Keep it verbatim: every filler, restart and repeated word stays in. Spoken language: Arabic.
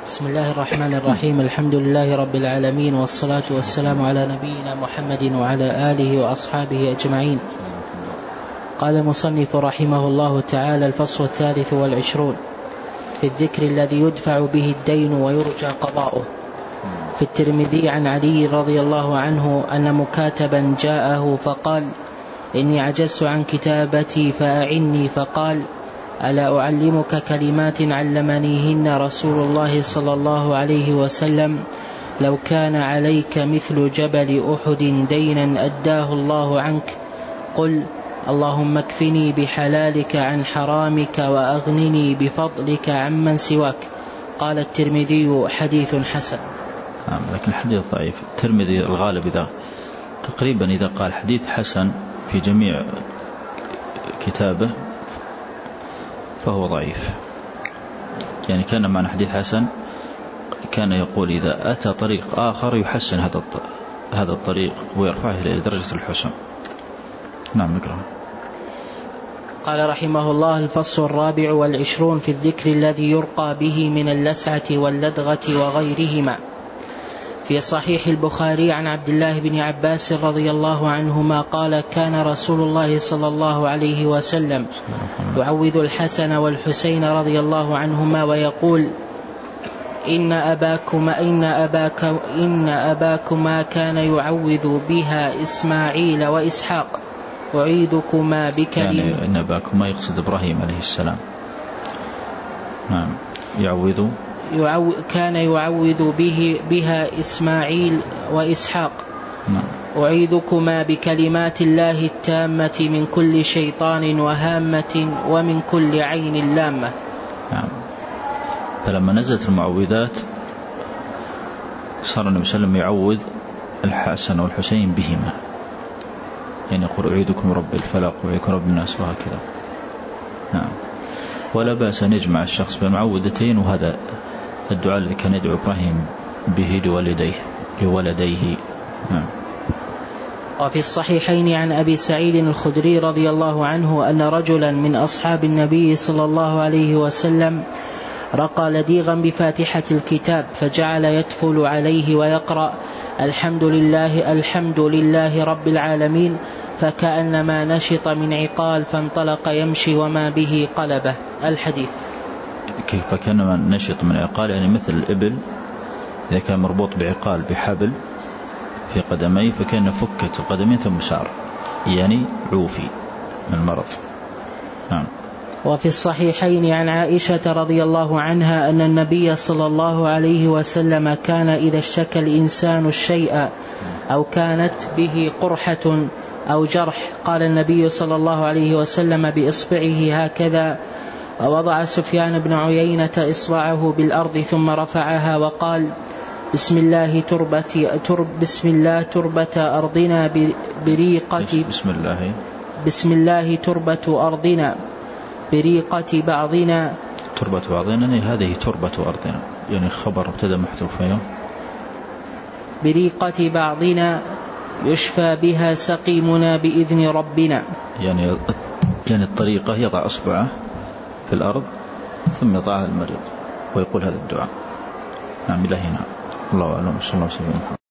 بسم الله الرحمن الرحيم. الحمد لله رب العالمين، والصلاة والسلام على نبينا محمد وعلى آله وأصحابه أجمعين. قال المصنف رحمه الله تعالى: الفصل الثالث والعشرون في الذكر الذي يدفع به الدين ويرجى قضاؤه. في الترمذي عن علي رضي الله عنه أن مكاتبا جاءه فقال: إني عجزت عن كتابتي فأعني، فقال: ألا أعلمك كلمات علمنيهن رسول الله صلى الله عليه وسلم؟ لو كان عليك مثل جبل أحد دينا أداه الله عنك، قل: اللهم اكفني بحلالك عن حرامك وأغنني بفضلك عمن سواك. قال الترمذي: حديث حسن. نعم، لكن الحديث ضعيف. الترمذي الغالب إذا تقريبا إذا قال حديث حسن في جميع كتابه فهو ضعيف. يعني كان معنى حديث حسن كان يقول إذا أتى طريق آخر يحسن هذا هذا الطريق ويرفعه إلى درجة الحسن. نعم، نقرأ. قال رحمه الله: الفصل الرابع والعشرون في الذكر الذي يرقى به من اللسعة واللدغة وغيرهما. في صحيح البخاري عن عبد الله بن عباس رضي الله عنهما قال: كان رسول الله صلى الله عليه وسلم يعوذ الحسن والحسين رضي الله عنهما ويقول: إن أباكما, إن أباك إن أباكما كان يعوذ بها إسماعيل وإسحاق، أعيدكما بكلمة. يعني إن أباكما يقصد إبراهيم عليه السلام. نعم، يعوذ يعو... كان يعوذ به بها إسماعيل وإسحاق. نعم. أعيذكما بكلمات الله التامة من كل شيطان وهامة ومن كل عين لامة. نعم. فلما نزلت المعوذات صار النبي صلى الله عليه وسلم يعوذ الحسن والحسين بهما، يعني يقول: أعيذكم رب الفلق وأعيذكم رب الناس، وهكذا. نعم. ولا بأس أن يجمع الشخص بين معوذتين، وهذا الدعاء الذي كان يدعو إبراهيم به لولديه لولديه. نعم. وفي الصحيحين عن أبي سعيد الخدري رضي الله عنه أن رجلا من أصحاب النبي صلى الله عليه وسلم رقى لديغا بفاتحة الكتاب، فجعل يتفل عليه ويقرأ: الحمد لله الحمد لله رب العالمين، فكأنما نشط من عقال فانطلق يمشي وما به قلبه. الحديث. كيف فكأنما نشط من عقال؟ يعني مثل الإبل إذا كان مربوط بعقال بحبل في قدميه فكأنه فكت القدمين ثم سار، يعني عوفي من المرض. نعم. وفي الصحيحين عن عائشة رضي الله عنها أن النبي صلى الله عليه وسلم كان إذا اشتكى الإنسان الشيء أو كانت به قرحة أو جرح قال النبي صلى الله عليه وسلم بإصبعه هكذا، ووضع سفيان بن عيينة إصبعه بالأرض ثم رفعها وقال: بسم الله تربة ترب بسم الله تربة أرضنا بريقة بسم الله بسم الله تربة أرضنا بريقة بعضنا. تربة بعضنا يعني هذه تربة أرضنا، يعني خبر ابتدأ محذوف فيه. بريقة بعضنا يشفى بها سقيمنا بإذن ربنا. يعني يعني الطريقة يضع أصبعه في الأرض ثم يضعها المريض ويقول هذا الدعاء. نعم، إلهنا الله أعلم. صلى الله عليه وسلم.